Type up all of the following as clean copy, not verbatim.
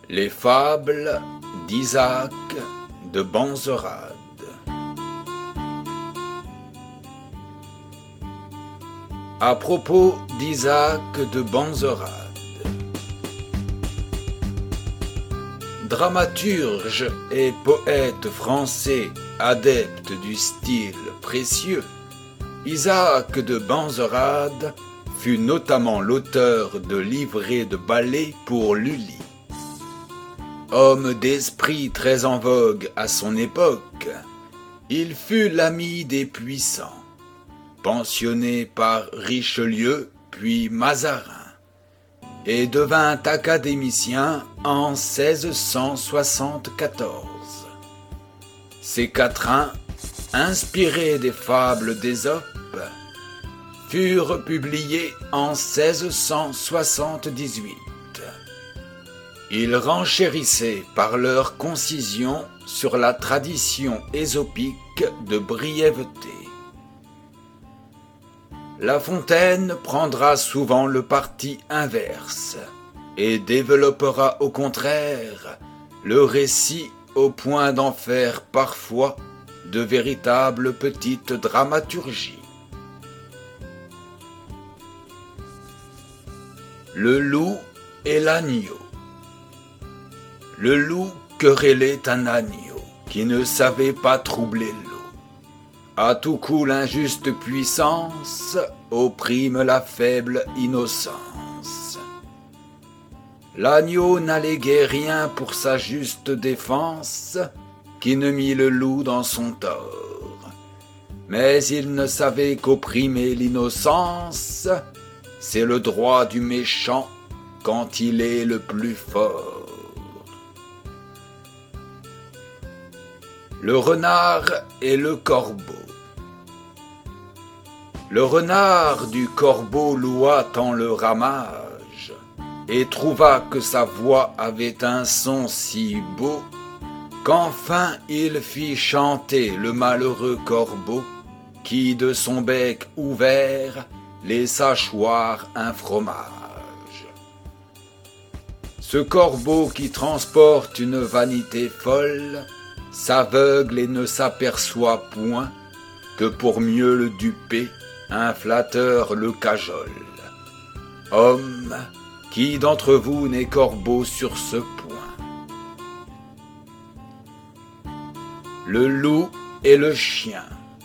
Les fables d'Isaac de Banzerade. À propos d'Isaac de Banzerade. Dramaturge et poète français adepte du style précieux, Isaac de Banzerade fut notamment l'auteur de livrets de ballets pour Lully. Homme d'esprit très en vogue à son époque, il fut l'ami des puissants. Pensionné par Richelieu puis Mazarin, et devint académicien en 1674. Ces quatrains, inspirés des fables d'Ésope, furent publiés en 1678. Ils renchérissaient par leur concision sur la tradition ésopique de brièveté. La Fontaine prendra souvent le parti inverse et développera au contraire le récit au point d'en faire parfois de véritables petites dramaturgies. Le loup et l'agneau. Le loup querellait un agneau qui ne savait pas troubler l'eau. À tout coup l'injuste puissance opprime la faible innocence. L'agneau n'alléguait rien pour sa juste défense, qui ne mit le loup dans son tort. Mais il ne savait qu'opprimer l'innocence, c'est le droit du méchant quand il est le plus fort. Le renard et le corbeau. Le renard du corbeau loua tant le ramage, et trouva que sa voix avait un son si beau, qu'enfin il fit chanter le malheureux corbeau, qui de son bec ouvert laissa choir un fromage. Ce corbeau qui transporte une vanité folle, s'aveugle et ne s'aperçoit point que pour mieux le duper, un flatteur le cajole. Homme, qui d'entre vous n'est corbeau sur ce point? Le loup et le chien.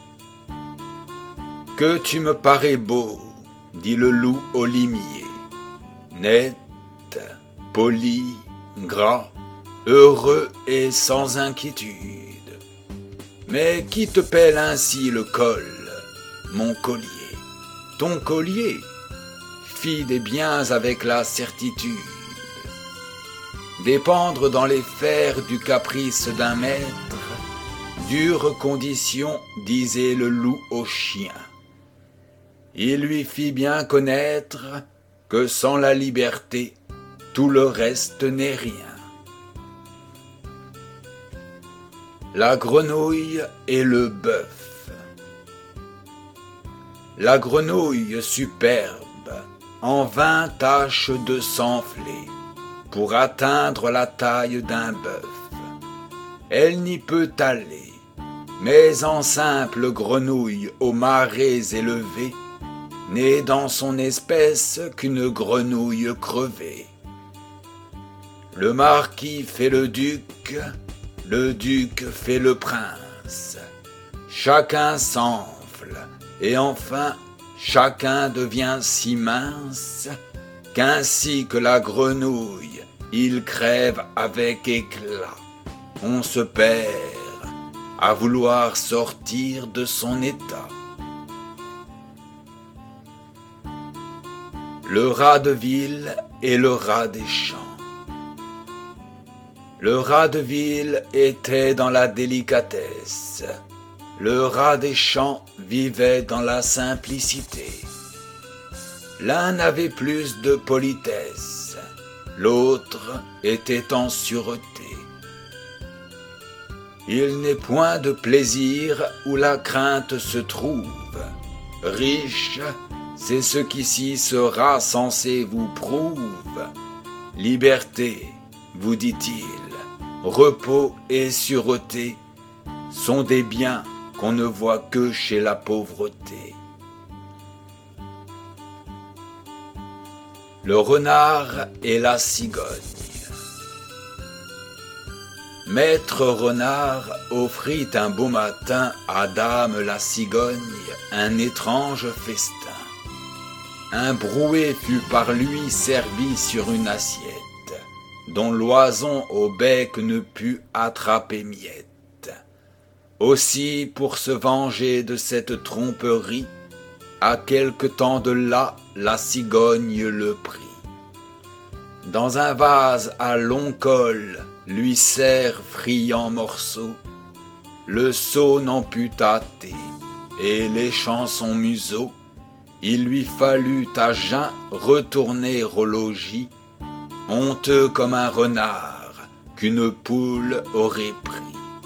Que tu me parais beau, dit le loup au limier, net, poli, gras, heureux et sans inquiétude. Mais qui te pèle ainsi le col, mon collier? Ton collier, fit des biens avec la certitude. Dépendre dans les fers du caprice d'un maître, dure condition, disait le loup au chien. Il lui fit bien connaître que sans la liberté, tout le reste n'est rien. La grenouille et le bœuf. La grenouille superbe en vain tâche de s'enfler pour atteindre la taille d'un bœuf. Elle n'y peut aller, mais en simple grenouille aux marées élevées, n'est dans son espèce qu'une grenouille crevée. Le marquis fait le duc fait le prince. Chacun s'enfle, et enfin chacun devient si mince qu'ainsi que la grenouille, il crève avec éclat. On se perd à vouloir sortir de son état. Le rat de ville et le rat des champs. Le rat de ville était dans la délicatesse. Le rat des champs vivait dans la simplicité. L'un avait plus de politesse, l'autre était en sûreté. Il n'est point de plaisir où la crainte se trouve. Riche, c'est ce qu'ici ce rat censé vous prouve. Liberté, vous dit-il, repos et sûreté sont des biens qu'on ne voit que chez la pauvreté. Le renard et la cigogne. Maître Renard offrit un beau matin à Dame la cigogne un étrange festin. Un brouet fut par lui servi sur une assiette, dont l'oison au bec ne put attraper miette. Aussi, pour se venger de cette tromperie, à quelque temps de là, la cigogne le prit. Dans un vase à long col, lui sert friand morceau, le seau n'en put tâter, et léchant son museau, il lui fallut à jeun retourner au logis, honteux comme un renard qu'une poule aurait pris.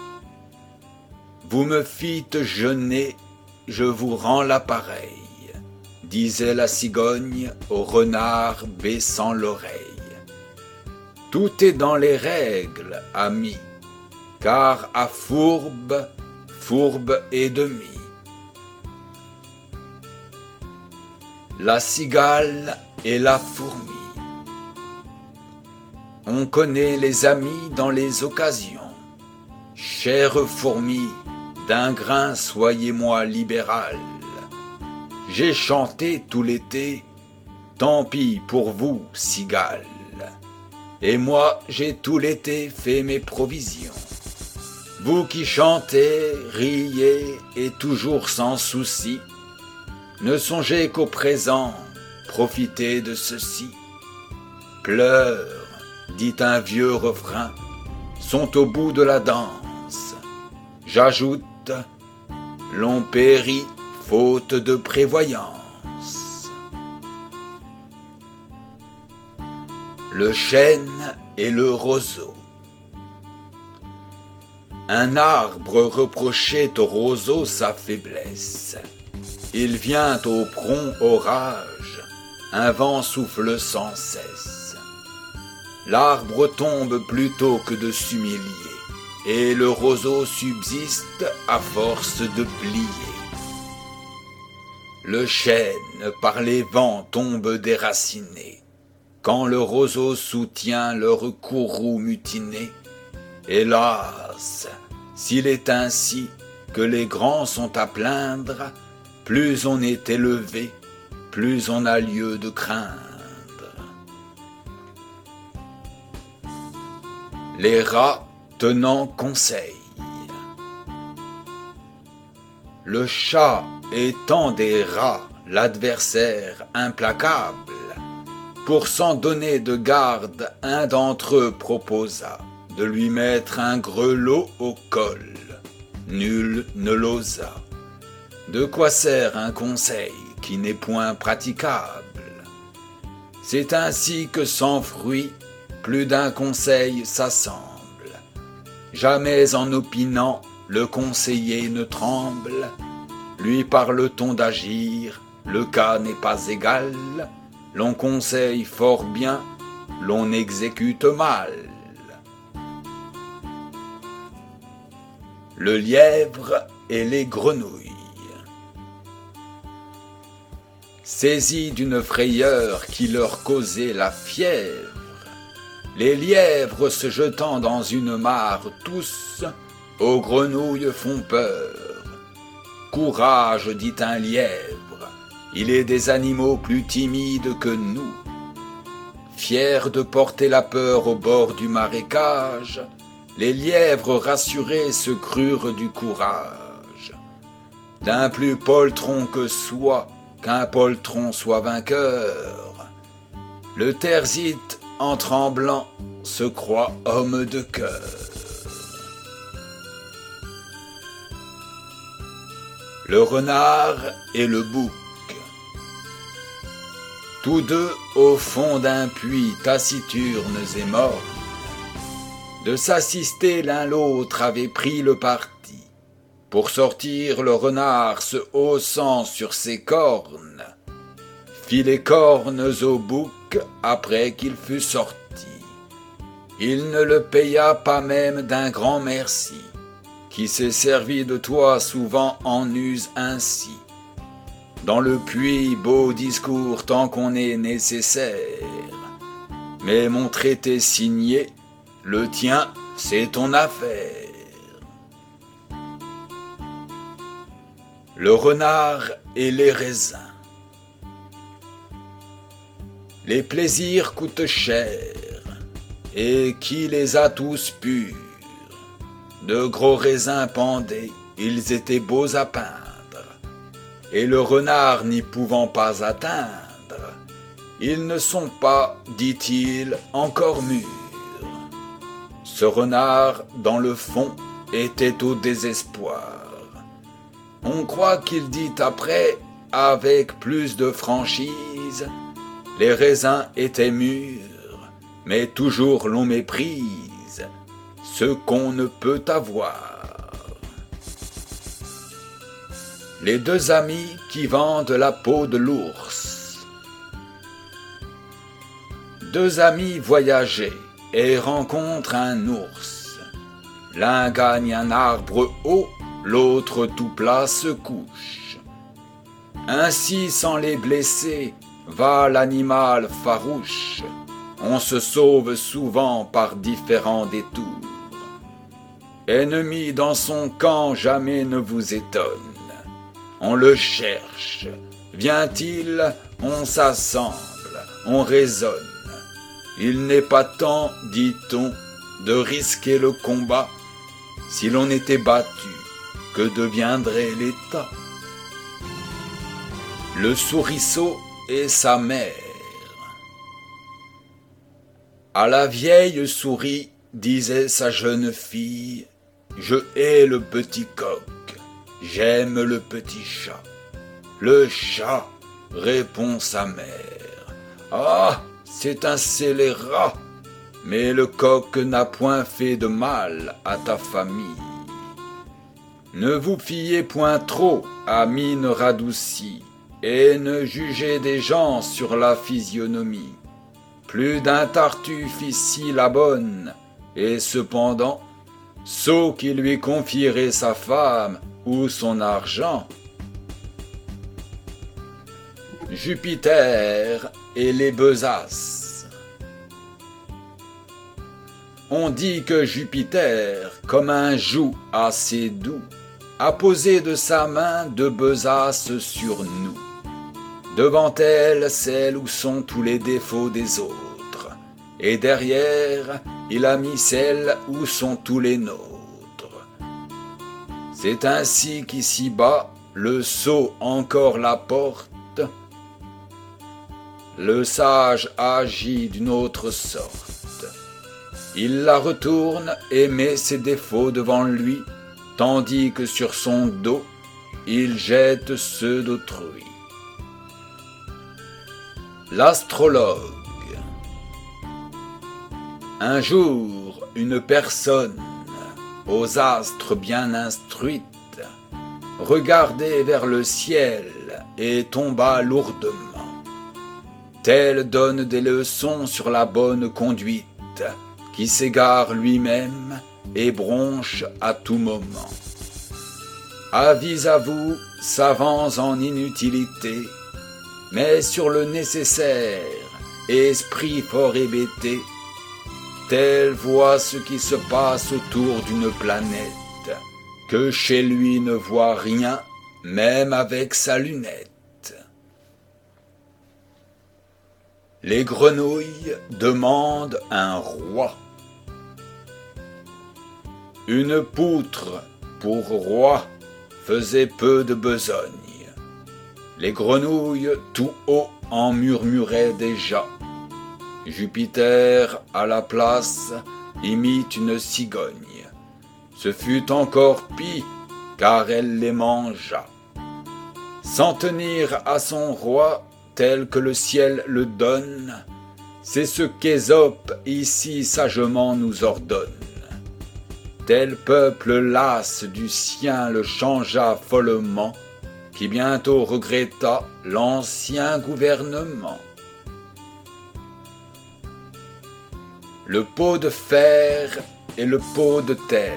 Vous me fîtes jeûner, je vous rends l'appareil, disait la cigogne au renard baissant l'oreille. Tout est dans les règles, ami, car à fourbe, fourbe et demi. La cigale et la fourmi. On connaît les amis dans les occasions. Chère fourmi, d'un grain soyez-moi libéral. J'ai chanté tout l'été, tant pis pour vous, cigale. Et moi, j'ai tout l'été fait mes provisions. Vous qui chantez, riez et toujours sans souci, ne songez qu'au présent, profitez de ceci. Pleurs, dit un vieux refrain, sont au bout de la danse. J'ajoute, l'on périt faute de prévoyance. Le chêne et le roseau. Un arbre reprochait au roseau sa faiblesse. Il vient au prompt orage, un vent souffle sans cesse. L'arbre tombe plutôt que de s'humilier, et le roseau subsiste à force de plier. Le chêne par les vents tombe déraciné, quand le roseau soutient leur courroux mutiné. Hélas, s'il est ainsi que les grands sont à plaindre, plus on est élevé, plus on a lieu de craindre. Les rats tenant conseil. Le chat étant des rats l'adversaire implacable, pour s'en donner de garde, un d'entre eux proposa de lui mettre un grelot au col. Nul ne l'osa. De quoi sert un conseil qui n'est point praticable? C'est ainsi que sans fruit, plus d'un conseil s'assemble. Jamais en opinant, le conseiller ne tremble. Lui parle-t-on d'agir, le cas n'est pas égal. L'on conseille fort bien, l'on exécute mal. Le lièvre et les grenouilles. Saisis d'une frayeur qui leur causait la fièvre, les lièvres se jetant dans une mare tous, aux grenouilles font peur. Courage, dit un lièvre, il est des animaux plus timides que nous. Fiers de porter la peur au bord du marécage, les lièvres rassurés se crurent du courage. D'un plus poltron que soi, qu'un poltron soit vainqueur, le Terzite, en tremblant, se croit homme de cœur. Le renard et le bouc. Tous deux au fond d'un puits taciturnes et morts, de s'assister l'un l'autre avaient pris le parti. Pour sortir, le renard se haussant sur ses cornes, fit les cornes au bouc après qu'il fut sorti. il ne le paya pas même d'un grand merci. Qui s'est servi de toi souvent en use ainsi. Dans le puits, beau discours tant qu'on est nécessaire. Mais mon traité signé, le tien, c'est ton affaire. Le renard et les raisins. Les plaisirs coûtent cher, et qui les a tous purs? De gros raisins pendés, ils étaient beaux à peindre, et le renard n'y pouvant pas atteindre, ils ne sont pas, dit-il, encore mûrs. Ce renard, dans le fond, était au désespoir. On croit qu'il dit après, avec plus de franchise, les raisins étaient mûrs, mais toujours l'on méprise ce qu'on ne peut avoir. Les deux amis qui vendent la peau de l'ours. Deux amis voyageaient et rencontrent un ours. L'un gagne un arbre haut, l'autre tout plat se couche. Ainsi, sans les blesser, va l'animal farouche. On se sauve souvent par différents détours. Ennemi dans son camp jamais ne vous étonne. On le cherche. Vient-il, on s'assemble, on raisonne. Il n'est pas temps, dit-on, de risquer le combat. Si l'on était battu, que deviendrait l'État? Le souriceau et sa mère. À la vieille souris, disait sa jeune fille, je hais le petit coq, j'aime le petit chat. Le chat, répond sa mère, ah, c'est un scélérat, mais le coq n'a point fait de mal à ta famille. Ne vous fiez point trop à mine radoucie, et ne jugez des gens sur la physionomie. Plus d'un tartuffe ici la bonne, et cependant, sot qui lui confierait sa femme ou son argent. Jupiter et les besaces. On dit que Jupiter, comme un joug assez doux, a posé de sa main deux besaces sur nous. Devant elle, celle où sont tous les défauts des autres. Et derrière, il a mis celle où sont tous les nôtres. C'est ainsi qu'ici-bas, le sot encore la porte. Le sage agit d'une autre sorte. Il la retourne et met ses défauts devant lui, tandis que sur son dos, il jette ceux d'autrui. L'astrologue. Un jour, une personne, aux astres bien instruite, regardait vers le ciel et tomba lourdement. Tel donne des leçons sur la bonne conduite, qui s'égare lui-même et bronche à tout moment. Avis à vous, savants en inutilité, mais sur le nécessaire, esprit fort hébété, tel voit ce qui se passe autour d'une planète, que chez lui ne voit rien, même avec sa lunette. Les grenouilles demandent un roi. Une poutre, pour roi, faisait peu de besogne. Les grenouilles tout haut en murmuraient déjà. Jupiter, à la place, imite une cigogne. Ce fut encore pis, car elle les mangea. S'en tenir à son roi, tel que le ciel le donne, c'est ce qu'Ésope ici sagement nous ordonne. Tel peuple las du sien le changea follement, qui bientôt regretta l'ancien gouvernement. le pot de fer et le pot de terre.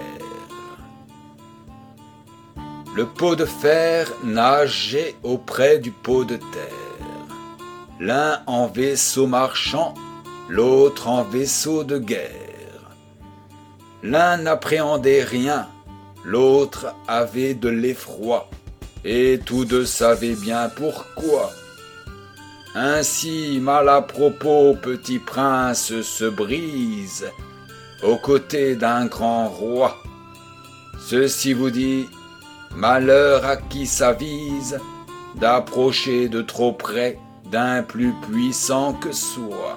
Le pot de fer nageait auprès du pot de terre, l'un en vaisseau marchand, l'autre en vaisseau de guerre. L'un n'appréhendait rien, l'autre avait de l'effroi, et tous deux savaient bien pourquoi. Ainsi, mal à propos, petit prince se brise aux côtés d'un grand roi. Ceci vous dit, malheur à qui s'avise d'approcher de trop près d'un plus puissant que soi.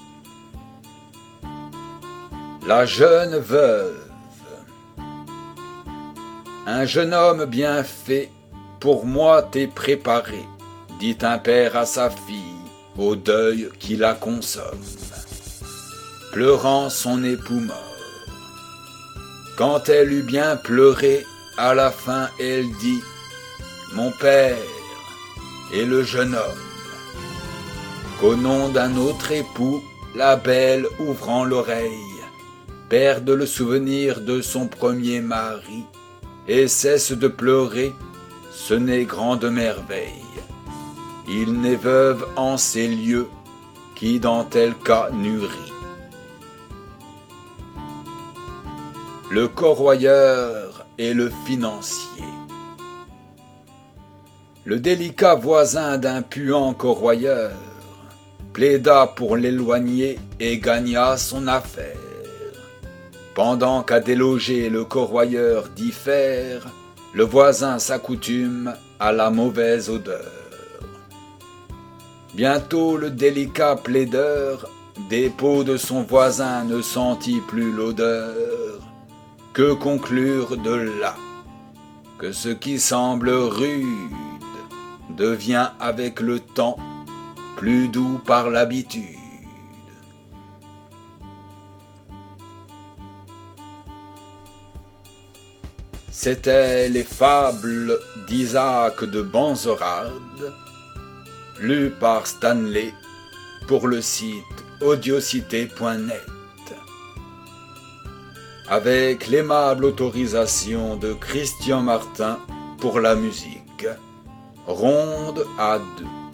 La jeune veuve. Un jeune homme bien fait, pour moi t'es préparé, dit un père à sa fille, au deuil qui la consomme, pleurant son époux mort. Quand elle eut bien pleuré, à la fin elle dit, mon père et le jeune homme, qu'au nom d'un autre époux, la belle ouvrant l'oreille, perde le souvenir de son premier mari, et cesse de pleurer, ce n'est grande merveille. Il n'est veuve en ces lieux, qui dans tel cas n'eût ri. Le corroyeur et le financier. Le délicat voisin d'un puant corroyeur plaida pour l'éloigner et gagna son affaire. Pendant qu'à déloger le corroyeur diffère, le voisin s'accoutume à la mauvaise odeur. Bientôt le délicat plaideur des peaux de son voisin ne sentit plus l'odeur. Que conclure de là? Que ce qui semble rude devient avec le temps plus doux par l'habitude. C'étaient les fables d'Isaac de Banzerade, lues par Stanley pour le site audiocité.net, avec l'aimable autorisation de Christian Martin pour la musique, ronde à 2.